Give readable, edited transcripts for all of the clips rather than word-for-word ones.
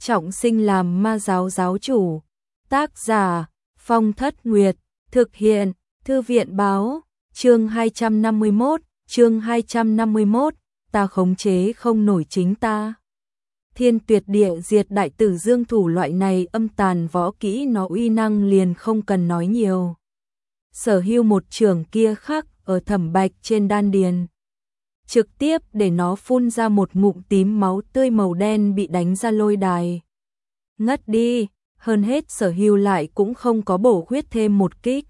trọng sinh làm ma giáo giáo chủ. Tác giả Phong Thất Nguyệt, thực hiện Thư viện báo, chương 251, ta khống chế không nổi chính ta. Thiên Tuyệt Địa Diệt Đại Tử Dương thủ loại này âm tàn võ kỹ nó uy năng liền không cần nói nhiều. Sở Hưu một trường kia khắc ở Thẩm Bạch trên đan điền, trực tiếp để nó phun ra một ngụm tím máu tươi màu đen bị đánh ra lôi đài. Ngất đi, hơn hết Sở Hưu lại cũng không có bổ huyết thêm một kích.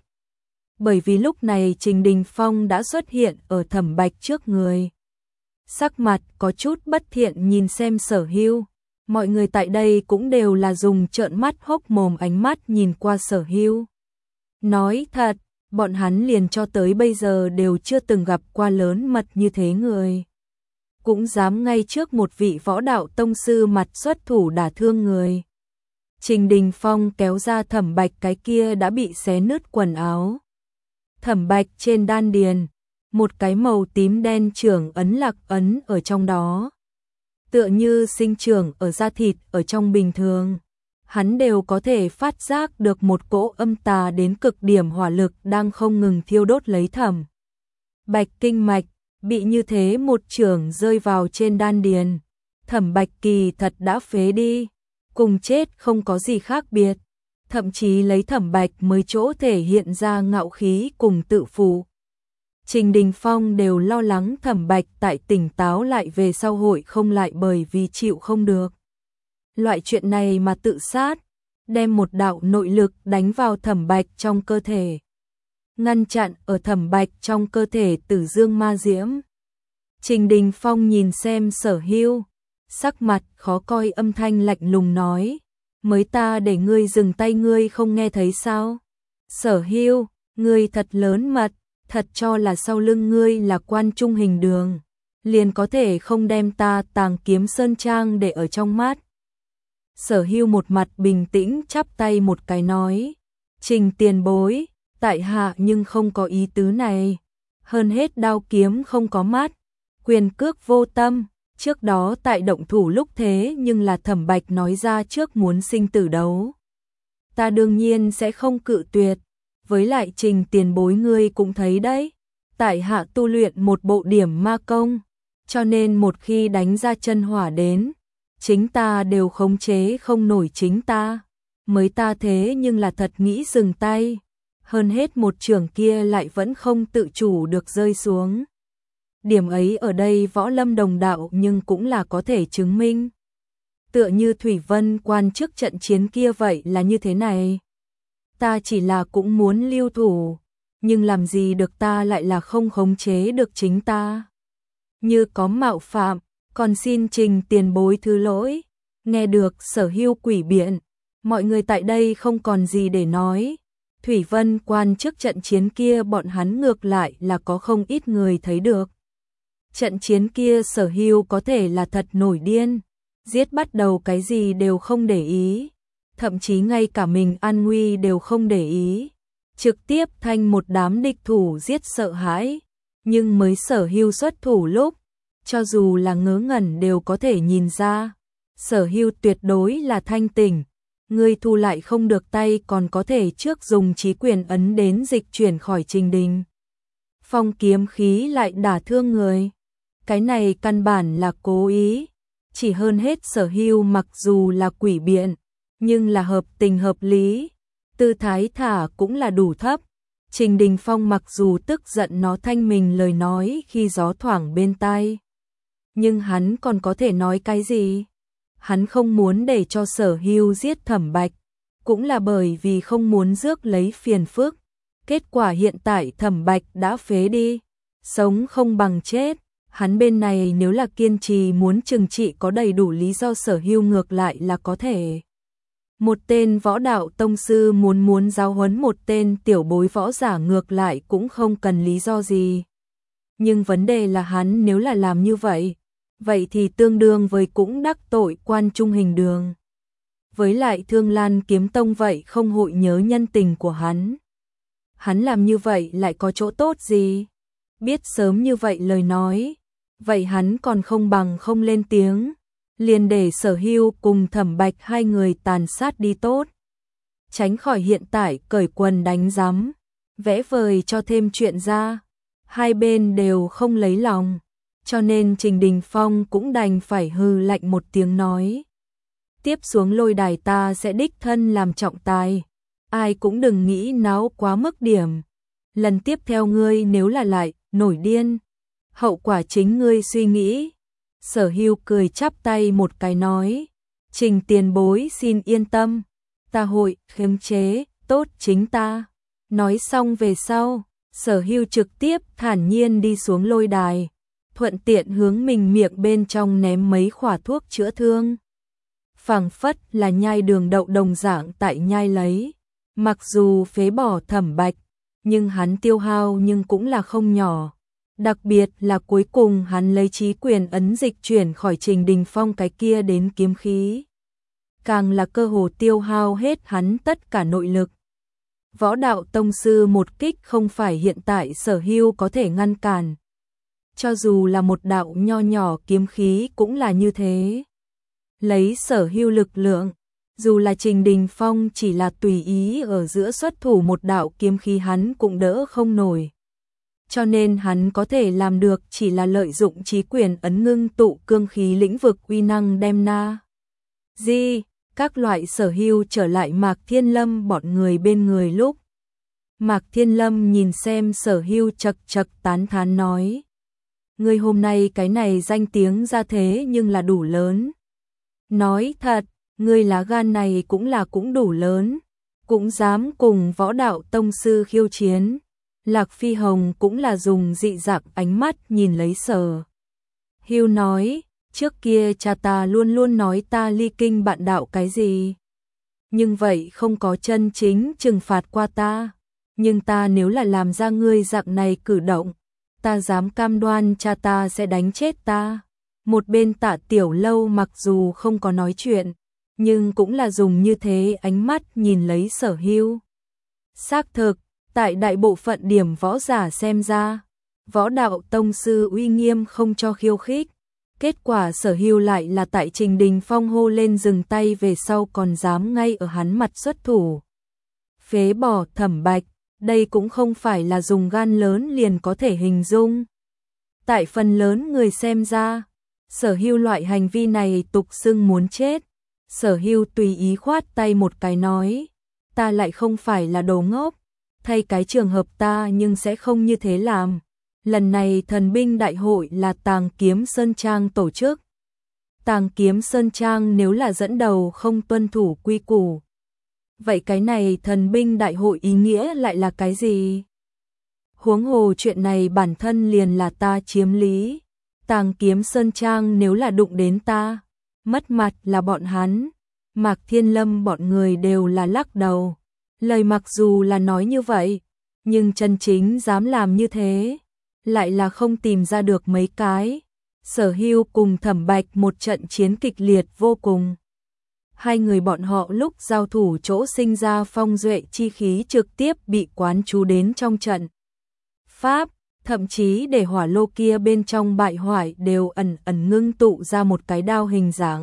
Bởi vì lúc này Trình Đình Phong đã xuất hiện ở Thẩm Bạch trước người. Sắc mặt có chút bất thiện nhìn xem Sở Hưu, mọi người tại đây cũng đều là dùng trợn mắt hốc mồm ánh mắt nhìn qua Sở Hưu. Nói thật, bọn hắn liền cho tới bây giờ đều chưa từng gặp qua lớn mật như thế người. Cũng dám ngay trước một vị võ đạo tông sư mặt xuất thủ đả thương người. Trình Đình Phong kéo ra Thẩm Bạch cái kia đã bị xé nứt quần áo. Thẩm Bạch trên đan điền, một cái màu tím đen trưởng ấn lạc ấn ở trong đó. Tựa như sinh trưởng ở da thịt ở trong bình thường. Hắn đều có thể phát giác được một cỗ âm tà đến cực điểm hỏa lực đang không ngừng thiêu đốt lấy Thẩm Bạch kinh mạch, bị như thế một chưởng rơi vào trên đan điền. Thẩm Bạch kỳ thật đã phế đi, cùng chết không có gì khác biệt, thậm chí lấy Thẩm Bạch mới chỗ thể hiện ra ngạo khí cùng tự phụ. Trình Đình Phong đều lo lắng Thẩm Bạch tại tỉnh táo lại về sau hội không lại bởi vì chịu không được loại chuyện này mà tự sát, đem một đạo nội lực đánh vào Thẩm Bạch trong cơ thể, ngăn chặn ở Thẩm Bạch trong cơ thể Tử Dương ma diễm. Trình Đình Phong nhìn xem Sở Hưu, sắc mặt khó coi, âm thanh lạnh lùng nói, mới ta để ngươi dừng tay ngươi không nghe thấy sao? Sở Hưu, ngươi thật lớn mật, thật cho là sau lưng ngươi là Quan Trung Hình Đường, liền có thể không đem ta Tàng Kiếm Sơn Trang để ở trong mắt. Sở Hưu một mặt bình tĩnh chắp tay một cái nói, Trình tiền bối, tại hạ nhưng không có ý tứ này, hơn hết đao kiếm không có mắt, quyền cước vô tâm, trước đó tại động thủ lúc thế nhưng là Thẩm Bạch nói ra trước muốn sinh tử đấu. Ta đương nhiên sẽ không cự tuyệt, với lại Trình tiền bối ngươi cũng thấy đấy, tại hạ tu luyện một bộ điểm ma công, cho nên một khi đánh ra chân hỏa đến, chính ta đều khống chế không nổi chính ta, mới ta thế nhưng là thật nghĩ dừng tay, hơn hết một trường kia lại vẫn không tự chủ được rơi xuống. Điểm ấy ở đây võ lâm đồng đạo nhưng cũng là có thể chứng minh. Tựa như Thủy Vân quan trước trận chiến kia vậy là như thế này. Ta chỉ là cũng muốn lưu thủ, nhưng làm gì được ta lại là không khống chế được chính ta. Như có mạo phạm, còn xin Trình tiền bối thứ lỗi. Nghe được Sở Hưu quỷ biện, mọi người tại đây không còn gì để nói. Thủy Vân quan trước trận chiến kia bọn hắn ngược lại là có không ít người thấy được. Trận chiến kia Sở Hưu có thể là thật nổi điên, giết bắt đầu cái gì đều không để ý, thậm chí ngay cả mình an nguy đều không để ý, trực tiếp thanh một đám địch thủ giết sợ hãi. Nhưng mới Sở Hưu xuất thủ lúc, cho dù là ngớ ngẩn đều có thể nhìn ra, Sở Hưu tuyệt đối là thanh tỉnh, ngươi thu lại không được tay còn có thể trước dùng chí quyền ấn đến dịch chuyển khỏi Trình Đình Phong kiếm khí lại đả thương người. Cái này căn bản là cố ý, chỉ hơn hết Sở Hưu mặc dù là quỷ biện, nhưng là hợp tình hợp lý, tư thái thả cũng là đủ thấp. Trình Đình Phong mặc dù tức giận nó thanh mình lời nói khi gió thoảng bên tai, nhưng hắn còn có thể nói cái gì? Hắn không muốn để cho Sở Hưu giết Thẩm Bạch, cũng là bởi vì không muốn rước lấy phiền phức. Kết quả hiện tại Thẩm Bạch đã phế đi, sống không bằng chết. Hắn bên này nếu là kiên trì muốn trừng trị có đầy đủ lý do, Sở Hưu ngược lại là có thể. Một tên võ đạo tông sư muốn giáo huấn một tên tiểu bối võ giả ngược lại cũng không cần lý do gì. Nhưng vấn đề là hắn nếu là làm như vậy, vậy thì tương đương với cũng đắc tội Quan Trung Hình Đường. Với lại Thương Lan Kiếm Tông vậy không hội nhớ nhân tình của hắn. Hắn làm như vậy lại có chỗ tốt gì? Biết sớm như vậy lời nói, vậy hắn còn không bằng không lên tiếng. liền để Sở Hưu cùng Thẩm Bạch hai người tàn sát đi tốt. Tránh khỏi hiện tại cởi quần đánh giám, vẽ vời cho thêm chuyện ra. Hai bên đều không lấy lòng, cho nên Trình Đình Phong cũng đành phải hừ lạnh một tiếng nói. Tiếp xuống lôi đài ta sẽ đích thân làm trọng tài, ai cũng đừng nghĩ náo quá mức điểm. Lần tiếp theo ngươi nếu là lại nổi điên, hậu quả chính ngươi suy nghĩ. Sở Hưu cười chắp tay một cái nói, Trình tiền bối xin yên tâm, ta hội khống chế tốt chính ta. Nói xong về sau, Sở Hưu trực tiếp thản nhiên đi xuống lôi đài, thuận tiện hướng mình miệng bên trong ném mấy khỏa thuốc chữa thương. Phảng phất là nhai đường đậu đồng dạng tại nhai lấy. Mặc dù phế bỏ Thẩm Bạch, nhưng hắn tiêu hao nhưng cũng là không nhỏ. Đặc biệt là cuối cùng hắn lấy chí quyền ấn dịch chuyển khỏi Trình Đình Phong cái kia đến kiếm khí. Càng là cơ hồ tiêu hao hết hắn tất cả nội lực. Võ đạo tông sư một kích không phải hiện tại Sở Hưu có thể ngăn cản. Cho dù là một đạo nho nhỏ kiếm khí cũng là như thế. Lấy Sở Hưu lực lượng, dù là Trình Đình Phong chỉ là tùy ý ở giữa xuất thủ một đạo kiếm khí hắn cũng đỡ không nổi. Cho nên hắn có thể làm được chỉ là lợi dụng chí quyền ấn ngưng tụ cương khí lĩnh vực uy năng đem na. Các loại Sở Hưu trở lại Mạc Thiên Lâm bọn người bên người lúc. Mạc Thiên Lâm nhìn xem Sở Hưu chật chật tán thán nói. Ngươi hôm nay cái này danh tiếng ra thế nhưng là đủ lớn. Nói thật, ngươi lá gan này cũng đủ lớn. Cũng dám cùng võ đạo tông sư khiêu chiến. Lạc Phi Hồng cũng là dùng dị dạng ánh mắt nhìn lấy Sở Hưu nói. Trước kia cha ta luôn luôn nói ta ly kinh bạn đạo cái gì. Nhưng vậy không có chân chính trừng phạt qua ta. Nhưng ta nếu là làm ra ngươi dạng này cử động, ta dám cam đoan cha ta sẽ đánh chết ta. Một bên Tạ Tiểu Lâu mặc dù không có nói chuyện, nhưng cũng là dùng như thế ánh mắt nhìn lấy Sở Hưu. Xác thực, tại đại bộ phận điểm võ giả xem ra, võ đạo tông sư uy nghiêm không cho khiêu khích. Kết quả Sở Hưu lại là tại Trình Đình Phong hô lên dừng tay về sau còn dám ngay ở hắn mặt xuất thủ. Phế bỏ Thẩm Bạch, đây cũng không phải là dùng gan lớn liền có thể hình dung. Tại phần lớn người xem ra, Sở Hưu loại hành vi này tục xưng muốn chết. Sở Hưu tùy ý khoát tay một cái nói, ta lại không phải là đồ ngốc, thay cái trường hợp ta nhưng sẽ không như thế làm. Lần này thần binh đại hội là Tàng Kiếm Sơn Trang tổ chức. Tàng Kiếm Sơn Trang nếu là dẫn đầu không tuân thủ quy củ. Vậy cái này thần binh đại hội ý nghĩa lại là cái gì? Huống hồ chuyện này bản thân liền là ta chiếm lý. Tàng Kiếm Sơn Trang nếu là đụng đến ta, mất mặt là bọn hắn. Mạc Thiên Lâm bọn người đều là lắc đầu. Lời mặc dù là nói như vậy, nhưng chân chính dám làm như thế lại là không tìm ra được mấy cái. Sở Hưu cùng Thẩm Bạch một trận chiến kịch liệt vô cùng. Hai người bọn họ lúc giao thủ chỗ sinh ra phong duệ chi khí trực tiếp bị quán trú đến trong trận pháp, thậm chí để hỏa lô kia bên trong bại hoại đều ẩn ẩn ngưng tụ ra một cái đao hình dạng.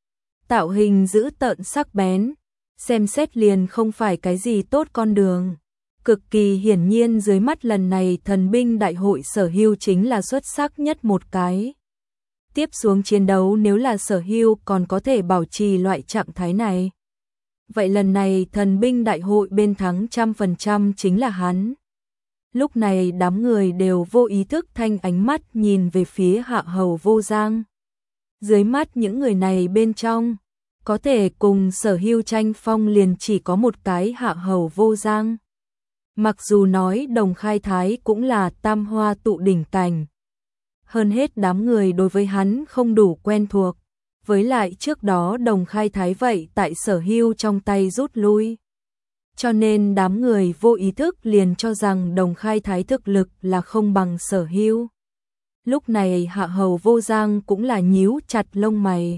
Tạo hình dữ tợn sắc bén, xem xét liền không phải cái gì tốt con đường. Cực kỳ hiển nhiên dưới mắt lần này thần binh đại hội Sở Hưu chính là xuất sắc nhất một cái. Tiếp xuống chiến đấu nếu là Sở Hưu còn có thể bảo trì loại trạng thái này. Vậy lần này thần binh đại hội bên thắng 100% chính là hắn. Lúc này đám người đều vô ý thức thanh ánh mắt nhìn về phía Hạ Hầu Vô Giang. Dưới mắt những người này bên trong, có thể cùng Sở Hưu tranh phong liền chỉ có một cái Hạ Hầu Vô Giang. Mặc dù nói Đồng Khai Thái cũng là tam hoa tụ đỉnh cảnh. Hơn hết đám người đối với hắn không đủ quen thuộc. Với lại trước đó Đồng Khai Thái vậy tại Sở Hưu trong tay rút lui. Cho nên đám người vô ý thức liền cho rằng Đồng Khai Thái thực lực là không bằng Sở Hưu. Lúc này Hạ Hầu Vô Giang cũng là nhíu chặt lông mày.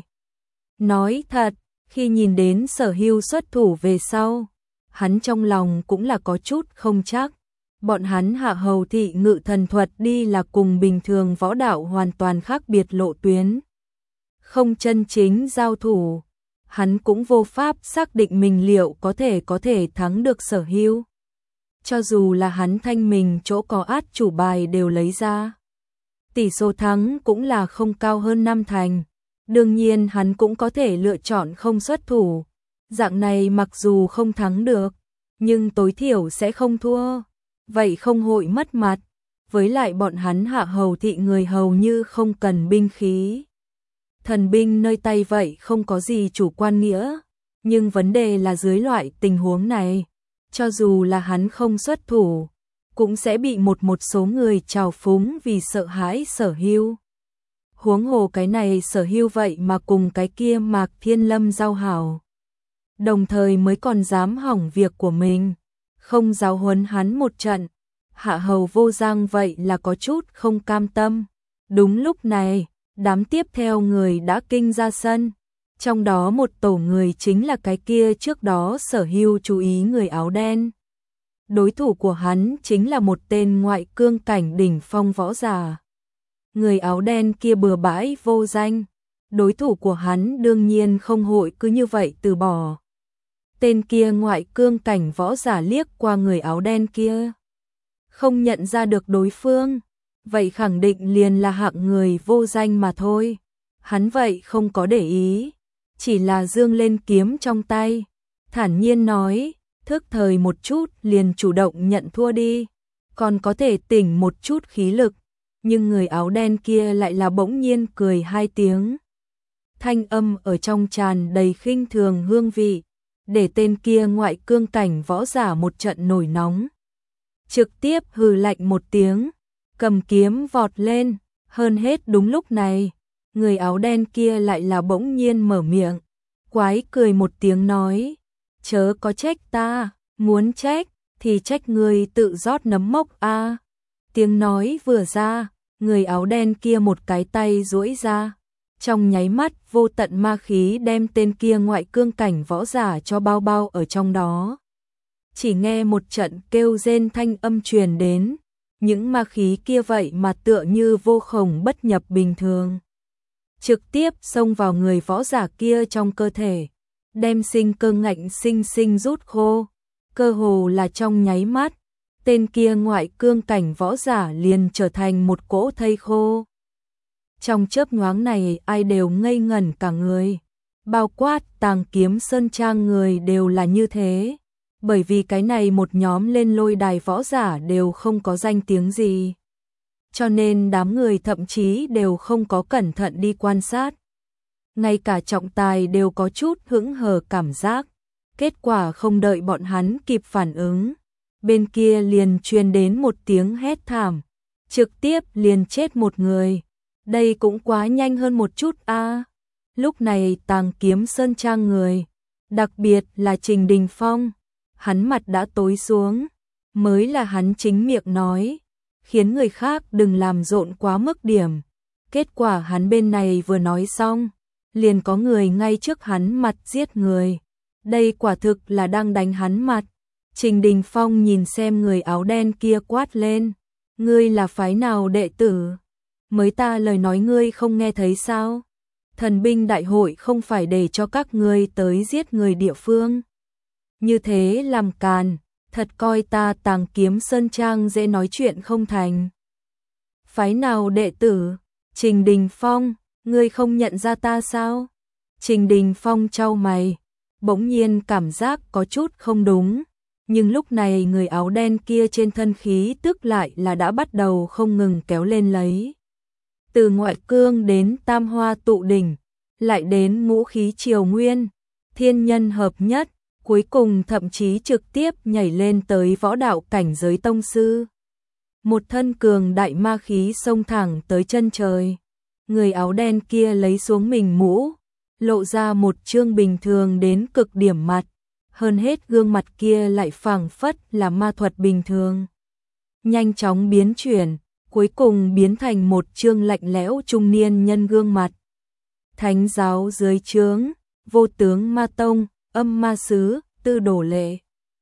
Nói thật, khi nhìn đến Sở Hưu xuất thủ về sau, hắn trong lòng cũng là có chút không chắc. Bọn hắn Hạ Hầu thị ngự thần thuật đi là cùng bình thường võ đạo hoàn toàn khác biệt lộ tuyến. không chân chính giao thủ, hắn cũng vô pháp xác định mình liệu có thể thắng được Sở Hưu. Cho dù là hắn thanh mình chỗ có át chủ bài đều lấy ra, tỷ số thắng cũng là không cao hơn 5 thành. Đương nhiên hắn cũng có thể lựa chọn không xuất thủ. Dạng này mặc dù không thắng được, nhưng tối thiểu sẽ không thua. Vậy không hội mất mặt. Với lại bọn hắn Hạ Hầu thị người hầu như không cần binh khí. Thần binh nơi tay vậy không có gì chủ quan nghĩa. Nhưng vấn đề là dưới loại tình huống này, cho dù là hắn không xuất thủ, cũng sẽ bị một số người trào phúng vì sợ hãi Sở Hưu. Huống hồ cái này Sở Hưu vậy mà cùng cái kia Mạc Thiên Lâm giao hảo. Đồng thời mới còn dám hỏng việc của mình, không giáo huấn hắn một trận. Hạ Hầu Vô Giang vậy là có chút không cam tâm. Đúng lúc này, đám tiếp theo người đã kinh ra sân. Trong đó một tổ người chính là cái kia trước đó Sở Hưu chú ý người áo đen. Đối thủ của hắn chính là một tên ngoại cương cảnh đỉnh phong võ giả. Người áo đen kia bừa bãi vô danh, đối thủ của hắn đương nhiên không hội cứ như vậy từ bỏ. Tên kia ngoại cương cảnh võ giả liếc qua người áo đen kia, không nhận ra được đối phương, vậy khẳng định liền là hạng người vô danh mà thôi. Hắn vậy không có để ý, chỉ là giương lên kiếm trong tay, thản nhiên nói, thức thời một chút liền chủ động nhận thua đi, còn có thể tỉnh một chút khí lực. Nhưng người áo đen kia lại là bỗng nhiên cười 2 tiếng. Thanh âm ở trong tràn đầy khinh thường hương vị, để tên kia ngoại cương cảnh võ giả một trận nổi nóng. Trực tiếp hừ lạnh một tiếng, cầm kiếm vọt lên, hơn hết đúng lúc này, người áo đen kia lại là bỗng nhiên mở miệng, quái cười một tiếng nói, chớ có trách ta, muốn trách thì trách người tự rót nấm mốc a. Tiếng nói vừa ra, người áo đen kia một cái tay duỗi ra, trong nháy mắt vô tận ma khí đem tên kia ngoại cương cảnh võ giả cho bao bao ở trong đó. Chỉ nghe một trận kêu rên thanh âm truyền đến, những ma khí kia vậy mà tựa như vô khổng bất nhập bình thường. Trực tiếp xông vào người võ giả kia trong cơ thể, đem sinh cơ ngạnh sinh rút khô, cơ hồ là trong nháy mắt. Tên kia ngoại cương cảnh võ giả liền trở thành một cỗ thây khô. Trong chớp nhoáng này ai đều ngây ngẩn cả người, bao quát Tàng Kiếm Sơn Trang người đều là như thế, bởi vì cái này một nhóm lên lôi đài võ giả đều không có danh tiếng gì. Cho nên đám người thậm chí đều không có cẩn thận đi quan sát. Ngay cả trọng tài đều có chút hững hờ cảm giác, kết quả không đợi bọn hắn kịp phản ứng. Bên kia liền truyền đến một tiếng hét thảm, trực tiếp liền chết một người. Đây cũng quá nhanh hơn một chút a. Lúc này Tàng Kiếm Sơn Trang người, đặc biệt là Trình Đình Phong, hắn mặt đã tối xuống, mới là hắn chính miệng nói, khiến người khác đừng làm rộn quá mức điểm. Kết quả hắn bên này vừa nói xong, liền có người ngay trước hắn mặt giết người. Đây quả thực là đang đánh hắn mặt. Trình Đình Phong nhìn xem người áo đen kia quát lên, ngươi là phái nào đệ tử? Mới ta lời nói ngươi không nghe thấy sao? Thần binh đại hội không phải để cho các ngươi tới giết người địa phương. Như thế làm càn, thật coi ta Tàng Kiếm Sơn Trang dễ nói chuyện không thành. Phái nào đệ tử? Trình Đình Phong, ngươi không nhận ra ta sao? Trình Đình Phong chau mày, bỗng nhiên cảm giác có chút không đúng. Nhưng lúc này người áo đen kia trên thân khí tức lại là đã bắt đầu không ngừng kéo lên lấy. Từ ngoại cương đến tam hoa tụ đỉnh, lại đến ngũ khí triều nguyên, thiên nhân hợp nhất, cuối cùng thậm chí trực tiếp nhảy lên tới võ đạo cảnh giới tông sư. Một thân cường đại ma khí xông thẳng tới chân trời. Người áo đen kia lấy xuống mình mũ, lộ ra một trương bình thường đến cực điểm mặt. Hơn hết gương mặt kia lại phảng phất là ma thuật bình thường. Nhanh chóng biến chuyển, cuối cùng biến thành một trương lạnh lẽo trung niên nhân gương mặt. Thánh giáo dưới trướng, Vô Tướng Ma Tông, Âm Ma Sứ, Tư Đổ Lệ.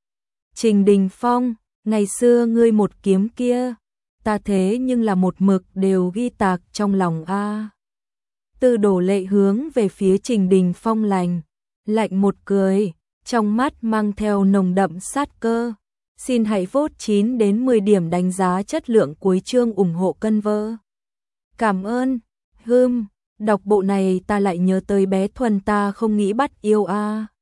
Trình Đình Phong, ngày xưa ngươi một kiếm kia, ta thế nhưng là một mực đều ghi tạc trong lòng a. Tư Đổ Lệ hướng về phía Trình Đình Phong lạnh một cười, trong mắt mang theo nồng đậm sát cơ. Xin hãy vote 9 đến 10 điểm đánh giá chất lượng cuối chương ủng hộ cân vơ. Cảm ơn. Đọc bộ này ta lại nhớ tới bé Thuần ta không nghĩ bắt yêu a.